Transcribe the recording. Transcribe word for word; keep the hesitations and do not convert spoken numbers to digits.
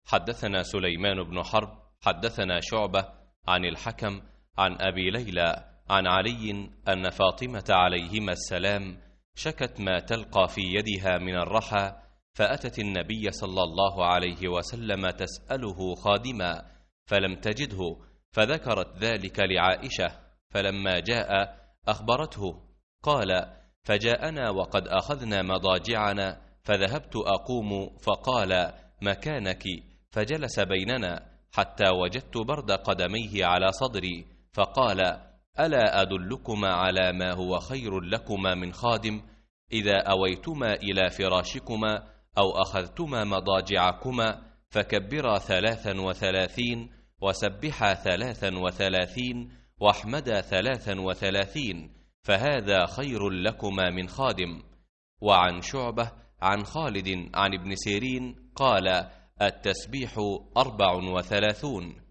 حدثنا سليمان بن حرب حدثنا شعبة عن الحكم عن أبي ليلى عن علي أن فاطمة عليهما السلام شكت ما تلقى في يدها من الرحى، فأتت النبي صلى الله عليه وسلم تسأله خادما فلم تجده، فذكرت ذلك لعائشة، فلما جاء أخبرته. قال: فجاءنا وقد أخذنا مضاجعنا، فذهبت أقوم فقال: مكانك، فجلس بيننا حتى وجدت برد قدميه على صدري، فقال: ألا أدلكما على ما هو خير لكما من خادم؟ إذا أويتما إلى فراشكما أو أخذتما مضاجعكما فكبرا ثلاثا وثلاثين، وسبحا ثلاثا وثلاثين، واحمدا ثلاثا وثلاثين، فهذا خير لكما من خادم. وعن شعبة عن خالد عن ابن سيرين قال: التسبيح أربع وثلاثون.